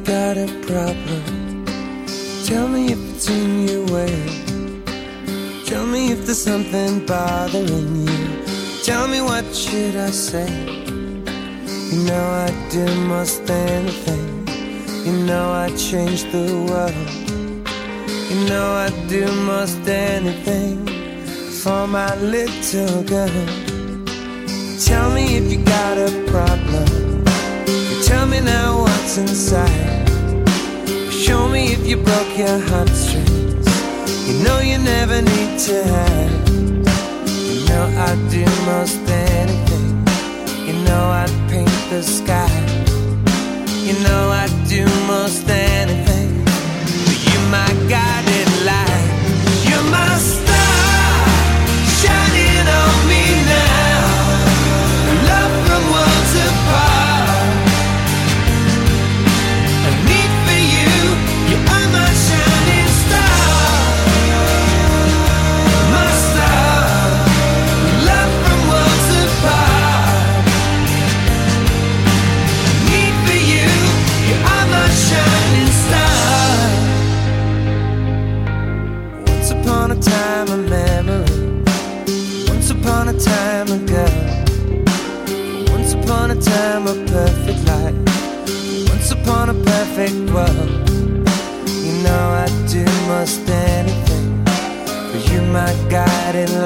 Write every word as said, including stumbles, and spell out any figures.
got a problem. Tell me if it's in your way. Tell me if there's something bothering you. Tell me what should I say. You know I'd do most anything. You know I'd change the world. You know I'd do most anything for my little girl. Tell me if you got a problem. You tell me now what's inside. Show me if you broke your heartstrings. You know you never need to hide. You know I'd do most anything. You know I'd paint the sky. You know I'd do most anything. You're my guiding light. You're my star, shining on me now. Love from worlds apart. A need for you. You are my shining star. My star. Love from worlds apart. A need for you. You are my shining star. Once upon a time, a memory. Once upon a time, a girl. Once upon a time, a perfect life. Once upon a perfect world. You know I'd do most anything for you, my guiding